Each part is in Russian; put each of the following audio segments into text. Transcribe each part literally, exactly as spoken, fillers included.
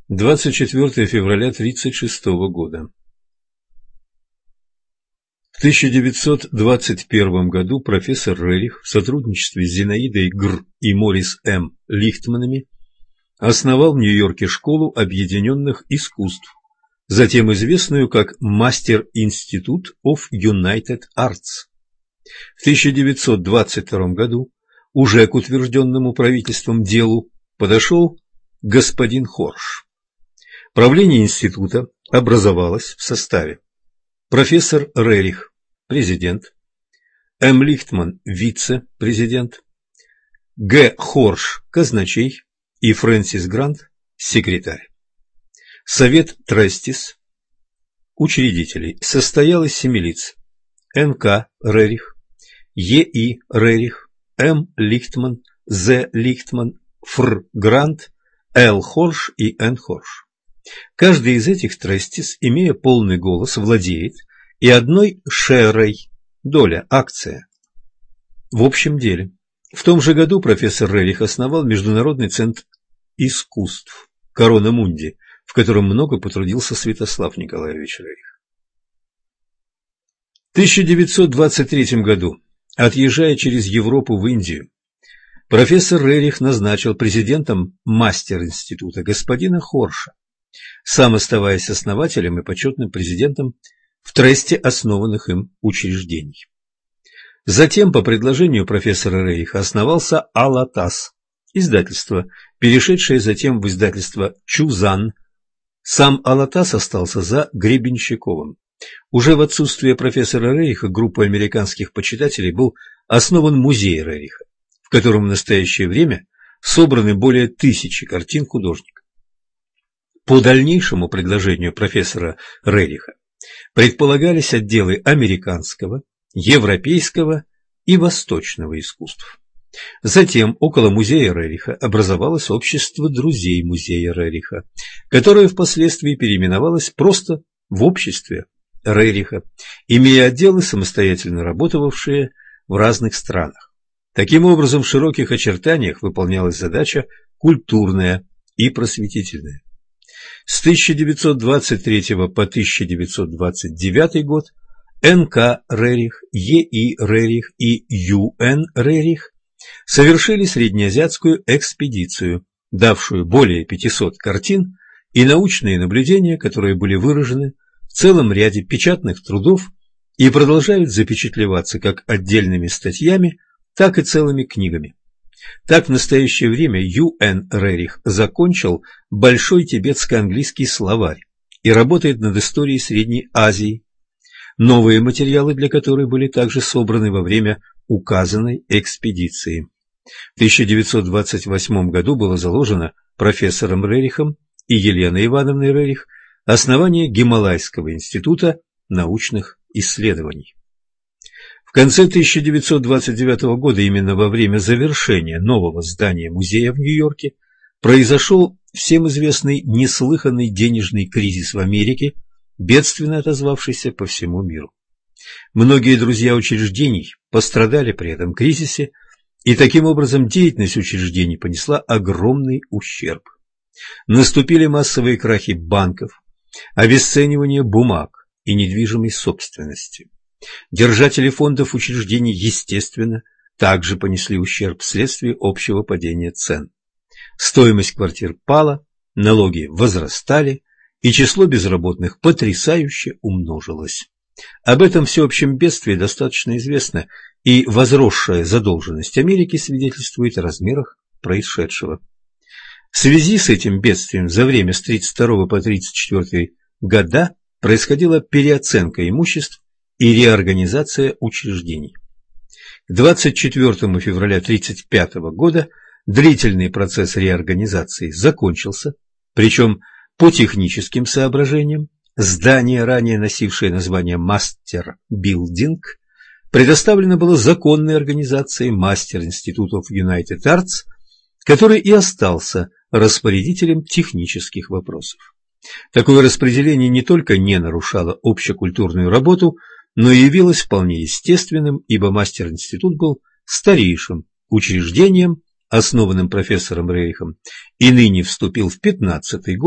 двадцать четвёртое февраля тридцать шестого года. В тысяча девятьсот двадцать первом году профессор Рерих в сотрудничестве с Зинаидой Гр. И Морис М. Лихтманами основал в Нью-Йорке школу объединенных искусств, затем известную как Master Institute of United Arts. В тысяча девятьсот двадцать втором году уже к утвержденному правительством делу подошел господин Хорш. Правление института образовалось в составе: профессор Рерих – президент, М. Лихтман – вице-президент, Г. Хорш – казначей и Фрэнсис Грант – секретарь. Совет Трестис учредителей состоял из семи лиц: Н. К. Рерих, Е. И. Рерих, М. Лихтман, З. Лихтман, Фр. Грант, Л. Хорш и Н. Хорш. Каждый из этих трестис, имея полный голос, владеет и одной шерой, доля, акция, в общем деле. В том же году профессор Рерих основал Международный центр искусств «Корона Мунди», в котором много потрудился Святослав Николаевич Рерих. В тысяча девятьсот двадцать третьем году, отъезжая через Европу в Индию, профессор Рерих назначил президентом Мастер-института господина Хорша, сам оставаясь основателем и почетным президентом в тресте основанных им учреждений. Затем, по предложению профессора Рериха, основался Алатас, издательство, перешедшее затем в издательство Чузан. Сам Алатас остался за Гребенщиковым. Уже в отсутствие профессора Рериха группой американских почитателей был основан музей Рериха, в котором в настоящее время собраны более тысячи картин художника. По дальнейшему предложению профессора Рериха предполагались отделы американского, европейского и восточного искусств. Затем около музея Рериха образовалось общество друзей музея Рериха, которое впоследствии переименовалось просто в обществе Рериха, имея отделы, самостоятельно работавшие в разных странах. Таким образом, в широких очертаниях выполнялась задача культурная и просветительная. С тысяча девятьсот двадцать третьего по тысяча девятьсот двадцать девятый год Н. К. Рерих, Е. И. Рерих и Ю. Н. Рерих совершили среднеазиатскую экспедицию, давшую более пятисот картин и научные наблюдения, которые были выражены в целом ряде печатных трудов и продолжают запечатлеваться как отдельными статьями, так и целыми книгами. Так в настоящее время Ю. Н. Рерих закончил Большой тибетско-английский словарь и работает над историей Средней Азии, новые материалы для которой были также собраны во время указанной экспедиции. В тысяча девятьсот двадцать восьмом году было заложено профессором Рерихом и Еленой Ивановной Рерих основание Гималайского института научных исследований. В конце тысяча девятьсот двадцать девятого года, именно во время завершения нового здания музея в Нью-Йорке, произошел всем известный неслыханный денежный кризис в Америке, бедственно отозвавшийся по всему миру. Многие друзья учреждений пострадали при этом кризисе, и таким образом деятельность учреждений понесла огромный ущерб. Наступили массовые крахи банков, обесценивание бумаг и недвижимой собственности. Держатели фондов учреждений, естественно, также понесли ущерб вследствие общего падения цен. Стоимость квартир пала, налоги возрастали, и число безработных потрясающе умножилось. Об этом всеобщем бедствии достаточно известно, и возросшая задолженность Америки свидетельствует о размерах происшедшего. В связи с этим бедствием за время с тридцать второго по тридцать четвёртый года происходила переоценка имуществ и реорганизация учреждений. К двадцать четвёртому февраля тридцать пятого года длительный процесс реорганизации закончился, причем по техническим соображениям здание, ранее носившее название Master Building, предоставлено было законной организации Master Institute of United Arts, который и остался распорядителем технических вопросов. Такое распределение не только не нарушало общекультурную работу, но и явилось вполне естественным, ибо Мастер-институт был старейшим учреждением, основанным профессором Рерихом, и ныне вступил в пятнадцатый год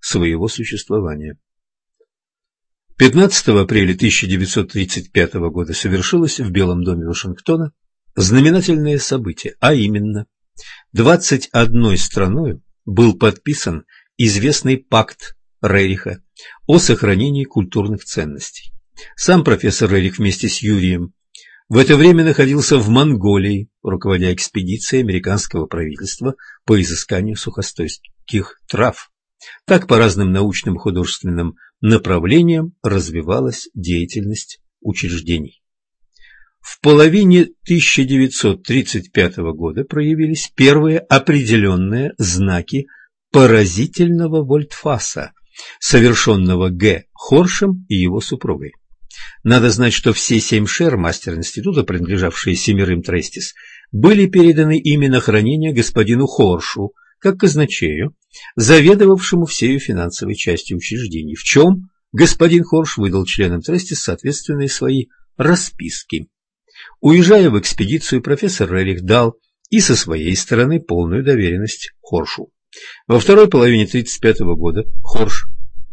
своего существования. пятнадцатого апреля тысяча девятьсот тридцать пятого года совершилось в Белом доме Вашингтона знаменательное событие, а именно двадцать одной страною был подписан известный пакт Рериха о сохранении культурных ценностей. Сам профессор Рерих вместе с Юрием в это время находился в Монголии, руководя экспедицией американского правительства по изысканию сухостойских трав. Так по разным научным и художественным направлениям развивалась деятельность учреждений. В половине тысяча девятьсот тридцать пятого года проявились первые определенные знаки поразительного вольтфаса, совершенного Г. Хоршем и его супругой. Надо знать, что все семь шер мастер-института, принадлежавшие семерым Трестис, были переданы ими на хранение господину Хоршу, как казначею, заведовавшему всею финансовой частью учреждений, в чем господин Хорш выдал членам Трестис соответственные свои расписки. Уезжая в экспедицию, профессор Рерих дал и со своей стороны полную доверенность Хоршу. Во второй половине тридцать пятого года Хорш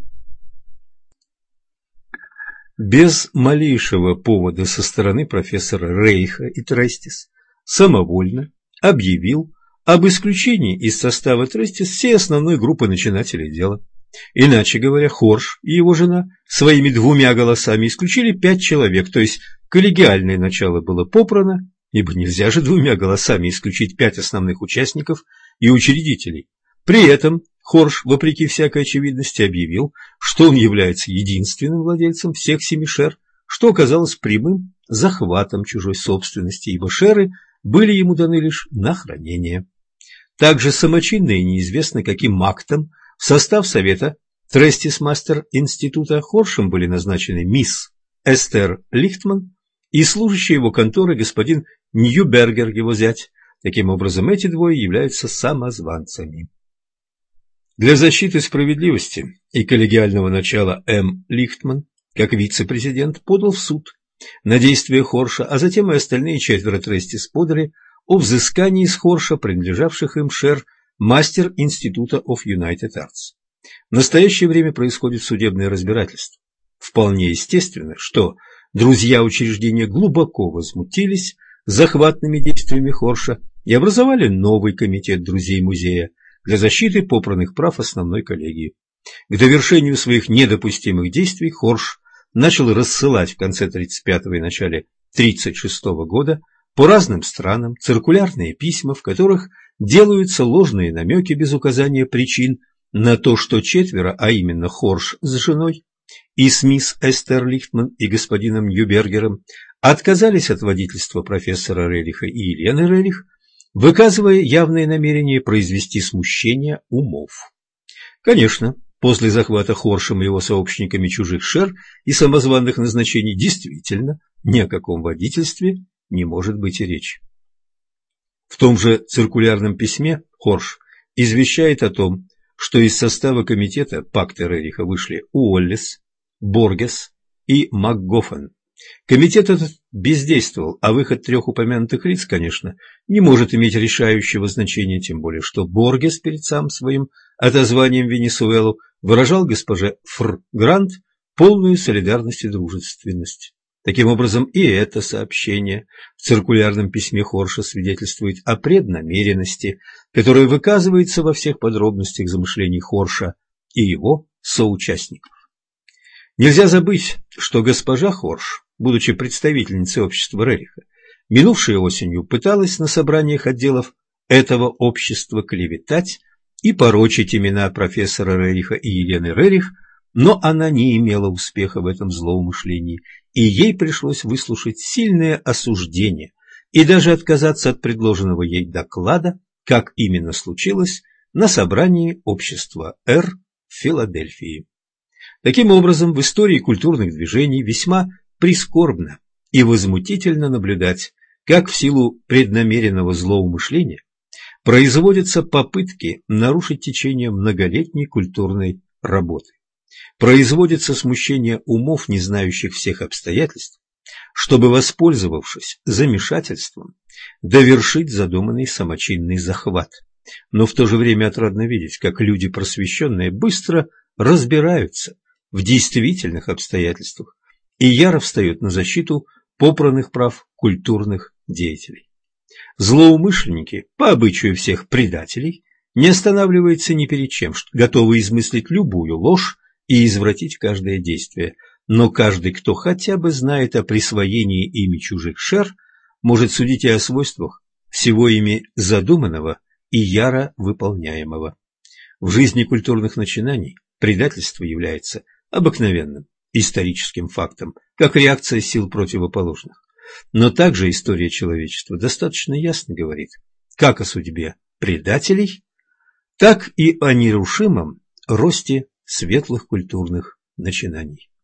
без малейшего повода со стороны профессора Рейха и Трестис самовольно объявил об исключении из состава Трестис всей основной группы начинателей дела. Иначе говоря, Хорш и его жена своими двумя голосами исключили пять человек, то есть коллегиальное начало было попрано, ибо нельзя же двумя голосами исключить пять основных участников и учредителей. При этом Хорш, вопреки всякой очевидности, объявил, что он является единственным владельцем всех семи шер, что оказалось прямым захватом чужой собственности, ибо шеры были ему даны лишь на хранение. Также самочинно и неизвестно каким актом в состав совета Трестис Мастер Института Хоршем были назначены мисс Эстер Лихтман и служащий его конторы господин Ньюбергер, его зять. Таким образом, эти двое являются самозванцами. Для защиты справедливости и коллегиального начала М. Лихтман, как вице-президент, подал в суд на действия Хорша, а затем и остальные четверо Трестис подали о взыскании с Хорша, принадлежавших им шер Мастер Института of United Arts. В настоящее время происходит судебное разбирательство. Вполне естественно, что друзья учреждения глубоко возмутились захватными действиями Хорша и образовали новый комитет друзей музея для защиты попранных прав основной коллегии. К довершению своих недопустимых действий Хорш начал рассылать в конце тридцать пятого и начале тридцать шестого года по разным странам циркулярные письма, в которых делаются ложные намеки без указания причин на то, что четверо, а именно Хорш с женой и с мисс Эстер Лихтман и господином Ньюбергером, отказались от водительства профессора Рериха и Елены Рерих, выказывая явное намерение произвести смущение умов. Конечно, после захвата Хоршем и его сообщниками чужих шер и самозванных назначений действительно ни о каком водительстве не может быть и речи. В том же циркулярном письме Хорш извещает о том, что из состава комитета пакта Рериха вышли Уоллес, Боргес и МакГоффен. Комитет этот бездействовал, а выход трех упомянутых лиц, конечно, не может иметь решающего значения, тем более что Боргес перед самым своим отозванием в Венесуэлу выражал госпоже Фр. Грант полную солидарность и дружественность. Таким образом, и это сообщение в циркулярном письме Хорша свидетельствует о преднамеренности, которая выказывается во всех подробностях замышлений Хорша и его соучастников. Нельзя забыть, что госпожа Хорш, будучи представительницей общества Рериха, минувшей осенью пыталась на собраниях отделов этого общества клеветать и порочить имена профессора Рериха и Елены Рерих, но она не имела успеха в этом злоумышлении, и ей пришлось выслушать сильное осуждение и даже отказаться от предложенного ей доклада, как именно случилось на собрании общества Р в Филадельфии. Таким образом, в истории культурных движений весьма прискорбно и возмутительно наблюдать, как в силу преднамеренного злоумышления производятся попытки нарушить течение многолетней культурной работы. Производится смущение умов, не знающих всех обстоятельств, чтобы, воспользовавшись замешательством, довершить задуманный самочинный захват. Но в то же время отрадно видеть, как люди просвещенные быстро разбираются в действительных обстоятельствах и яро встают на защиту попранных прав культурных деятелей. Злоумышленники, по обычаю всех предателей, не останавливаются ни перед чем, готовы измыслить любую ложь и извратить каждое действие. Но каждый, кто хотя бы знает о присвоении ими чужих шер, может судить и о свойствах всего ими задуманного и яро выполняемого. В жизни культурных начинаний предательство является обыкновенным историческим фактом, как реакция сил противоположных. Но также история человечества достаточно ясно говорит как о судьбе предателей, так и о нерушимом росте светлых культурных начинаний.